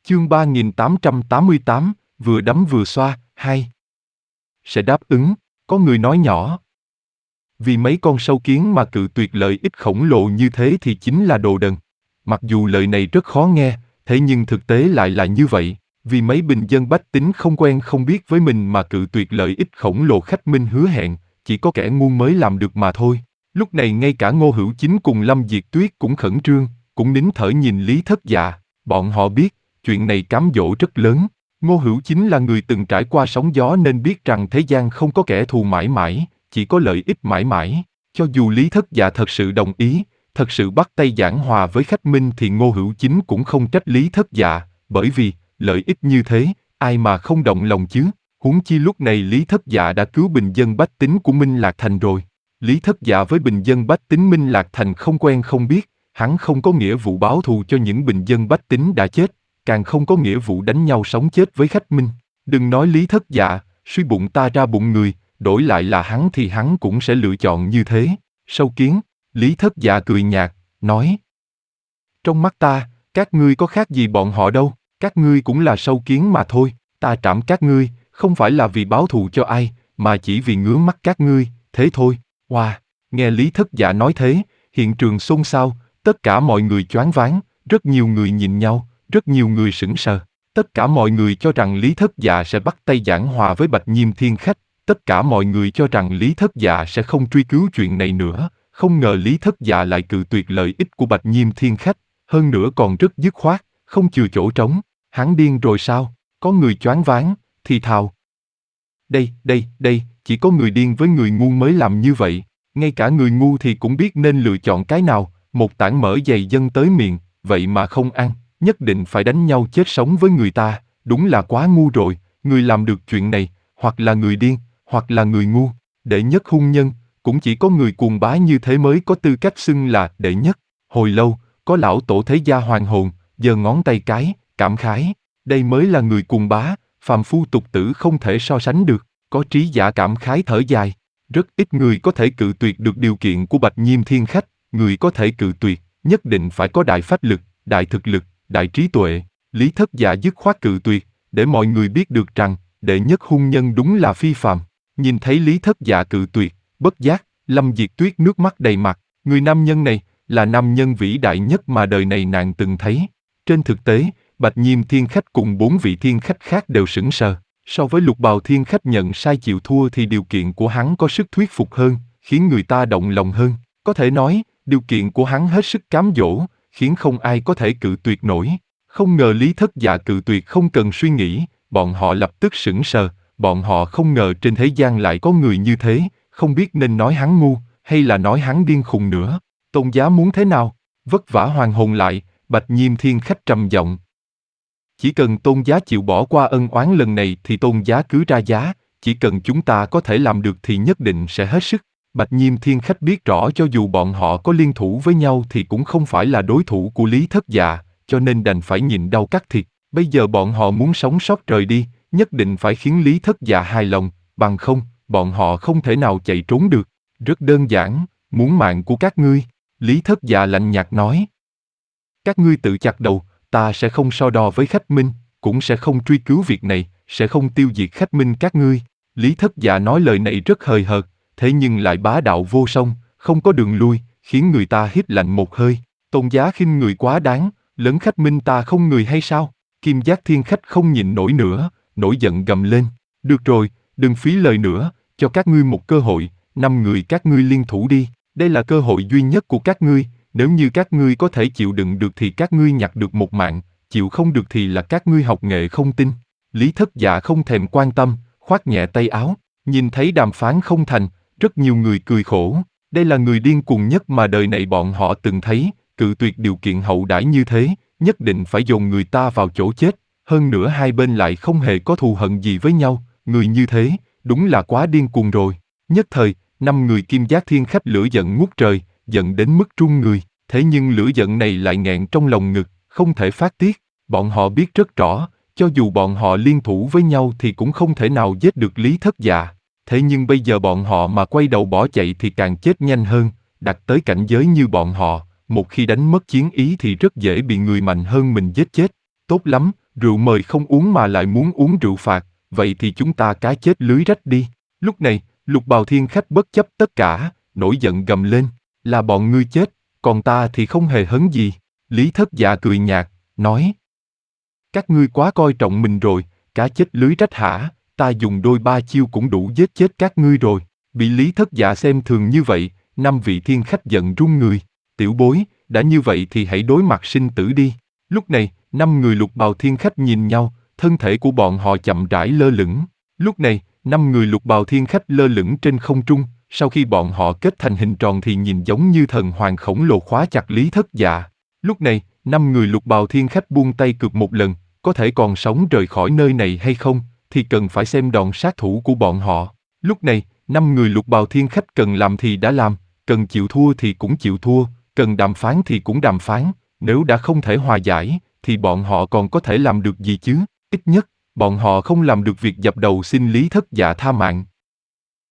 Chương 3888, vừa đấm vừa xoa, 2. Sẽ đáp ứng, có người nói nhỏ. Vì mấy con sâu kiến mà cự tuyệt lợi ích khổng lồ như thế thì chính là đồ đần. Mặc dù lời này rất khó nghe, thế nhưng thực tế lại là như vậy. Vì mấy bình dân bách tính không quen không biết với mình mà cự tuyệt lợi ích khổng lồ khách Minh hứa hẹn, chỉ có kẻ ngu mới làm được mà thôi. Lúc này ngay cả Ngô Hữu Chính cùng Lâm Diệt Tuyết cũng khẩn trương, cũng nín thở nhìn Lý Thất Dạ. Bọn họ biết, chuyện này cám dỗ rất lớn. Ngô Hữu Chính là người từng trải qua sóng gió nên biết rằng thế gian không có kẻ thù mãi mãi, chỉ có lợi ích mãi mãi. Cho dù Lý Thất Dạ thật sự đồng ý, thật sự bắt tay giảng hòa với khách Minh thì Ngô Hữu Chính cũng không trách Lý Thất Dạ, bởi vì, lợi ích như thế, ai mà không động lòng chứ? Huống chi lúc này Lý Thất Dạ đã cứu bình dân bách tính của Minh Lạc Thành rồi. Lý Thất Dạ với bình dân bách tính Minh Lạc Thành không quen không biết, hắn không có nghĩa vụ báo thù cho những bình dân bách tính đã chết, càng không có nghĩa vụ đánh nhau sống chết với khách Minh. Đừng nói Lý Thất Dạ, suy bụng ta ra bụng người, đổi lại là hắn thì hắn cũng sẽ lựa chọn như thế. Sâu kiến, Lý Thất Dạ cười nhạt, nói. Trong mắt ta, các ngươi có khác gì bọn họ đâu, các ngươi cũng là sâu kiến mà thôi, ta trảm các ngươi, không phải là vì báo thù cho ai, mà chỉ vì ngứa mắt các ngươi, thế thôi. Wow, nghe Lý Thất Dạ nói thế, hiện trường xôn xao, tất cả mọi người choáng váng, rất nhiều người nhìn nhau, rất nhiều người sững sờ. Tất cả mọi người cho rằng Lý Thất Dạ sẽ bắt tay giảng hòa với Bạch Nhiêm Thiên Khách, tất cả mọi người cho rằng Lý Thất Dạ sẽ không truy cứu chuyện này nữa, không ngờ Lý Thất Dạ lại cự tuyệt lợi ích của Bạch Nhiêm Thiên Khách, hơn nữa còn rất dứt khoát, không chừa chỗ trống. Hắn điên rồi sao? Có người choáng váng, thì thào. Đây, chỉ có người điên với người ngu mới làm như vậy, ngay cả người ngu thì cũng biết nên lựa chọn cái nào, một tảng mỡ dày dâng tới miệng, vậy mà không ăn, nhất định phải đánh nhau chết sống với người ta, đúng là quá ngu rồi, người làm được chuyện này, hoặc là người điên, hoặc là người ngu, đệ nhất hung nhân, cũng chỉ có người cuồng bá như thế mới có tư cách xưng là đệ nhất. Hồi lâu, có lão tổ thế gia hoàn hồn, giơ ngón tay cái, cảm khái, đây mới là người cuồng bá, phàm phu tục tử không thể so sánh được. Có trí giả cảm khái thở dài, rất ít người có thể cự tuyệt được điều kiện của Bạch Nhiêm Thiên Khách, người có thể cự tuyệt, nhất định phải có đại phách lực, đại thực lực, đại trí tuệ. Lý Thất Dạ dứt khoát cự tuyệt, để mọi người biết được rằng, đệ nhất hung nhân đúng là phi phàm. Nhìn thấy Lý Thất Dạ cự tuyệt, bất giác, Lâm Diệt Tuyết nước mắt đầy mặt, người nam nhân này, là nam nhân vĩ đại nhất mà đời này nàng từng thấy. Trên thực tế, Bạch Nhiêm Thiên Khách cùng 4 vị thiên khách khác đều sững sờ. So với Lục Bào Thiên Khách nhận sai chịu thua thì điều kiện của hắn có sức thuyết phục hơn, khiến người ta động lòng hơn. Có thể nói, điều kiện của hắn hết sức cám dỗ, khiến không ai có thể cự tuyệt nổi. Không ngờ Lý Thất Dạ cự tuyệt không cần suy nghĩ, bọn họ lập tức sững sờ, bọn họ không ngờ trên thế gian lại có người như thế, không biết nên nói hắn ngu, hay là nói hắn điên khùng nữa. Tôn giá muốn thế nào? Vất vả hoàn hồn lại, Bạch Nhiêm Thiên Khách trầm giọng. Chỉ cần Tôn giá chịu bỏ qua ân oán lần này thì Tôn giá cứ ra giá, chỉ cần chúng ta có thể làm được thì nhất định sẽ hết sức. Bạch Nhiêm Thiên Khách biết rõ cho dù bọn họ có liên thủ với nhau thì cũng không phải là đối thủ của Lý Thất Dạ, cho nên đành phải nhịn đau cắt thịt. Bây giờ bọn họ muốn sống sót rời đi, nhất định phải khiến Lý Thất Dạ hài lòng, bằng không, bọn họ không thể nào chạy trốn được. Rất đơn giản, muốn mạng của các ngươi. Lý Thất Dạ lạnh nhạt nói. Các ngươi tự chặt đầu, ta sẽ không so đo với khách Minh, cũng sẽ không truy cứu việc này, sẽ không tiêu diệt khách Minh các ngươi. Lý Thất Dạ nói lời này rất hời hợt, thế nhưng lại bá đạo vô song, không có đường lui, khiến người ta hít lạnh một hơi. Tôn giá khinh người quá đáng, lấn khách Minh ta không người hay sao? Kim Giác Thiên Khách không nhịn nổi nữa, nổi giận gầm lên. Được rồi, đừng phí lời nữa, cho các ngươi một cơ hội, 5 người các ngươi liên thủ đi, đây là cơ hội duy nhất của các ngươi. Nếu như các ngươi có thể chịu đựng được thì các ngươi nhặt được một mạng, chịu không được thì là các ngươi học nghệ không tinh. Lý Thất Dạ không thèm quan tâm, khoác nhẹ tay áo, nhìn thấy đàm phán không thành, rất nhiều người cười khổ. Đây là người điên cuồng nhất mà đời này bọn họ từng thấy, cự tuyệt điều kiện hậu đãi như thế, nhất định phải dồn người ta vào chỗ chết, hơn nữa hai bên lại không hề có thù hận gì với nhau, người như thế, đúng là quá điên cuồng rồi. Nhất thời, 5 người Kim Giác Thiên Khách lửa giận ngút trời, giận đến mức run người, thế nhưng lửa giận này lại nghẹn trong lòng ngực, không thể phát tiết. Bọn họ biết rất rõ, cho dù bọn họ liên thủ với nhau thì cũng không thể nào giết được Lý Thất Dạ. Thế nhưng bây giờ bọn họ mà quay đầu bỏ chạy thì càng chết nhanh hơn, đặt tới cảnh giới như bọn họ, một khi đánh mất chiến ý thì rất dễ bị người mạnh hơn mình giết chết. Tốt lắm, Rượu mời không uống mà lại muốn uống rượu phạt, vậy thì chúng ta cá chết lưới rách đi. Lúc này, Lục Bào Thiên Khách bất chấp tất cả, nổi giận gầm lên, là bọn ngươi chết, còn ta thì không hề hấn gì. Lý Thất Dạ cười nhạt, nói, các ngươi quá coi trọng mình rồi, cá chết lưới rách hả, ta dùng đôi ba chiêu cũng đủ giết chết các ngươi rồi. Bị Lý Thất Dạ xem thường như vậy, 5 vị thiên khách giận run người. Tiểu bối, đã như vậy thì hãy đối mặt sinh tử đi. Lúc này, 5 người Lục Bào Thiên Khách nhìn nhau, thân thể của bọn họ chậm rãi lơ lửng. Lúc này, 5 người Lục Bào Thiên Khách lơ lửng trên không trung, sau khi bọn họ kết thành hình tròn thì nhìn giống như thần hoàng khổng lồ khóa chặt Lý Thất Dạ. Lúc này, 5 người Lục Bào Thiên Khách buông tay cược một lần, có thể còn sống rời khỏi nơi này hay không, thì cần phải xem đòn sát thủ của bọn họ. Lúc này, 5 người Lục Bào Thiên Khách cần làm thì đã làm, cần chịu thua thì cũng chịu thua, cần đàm phán thì cũng đàm phán, nếu đã không thể hòa giải, thì bọn họ còn có thể làm được gì chứ? Ít nhất, bọn họ không làm được việc dập đầu xin Lý Thất Dạ tha mạng.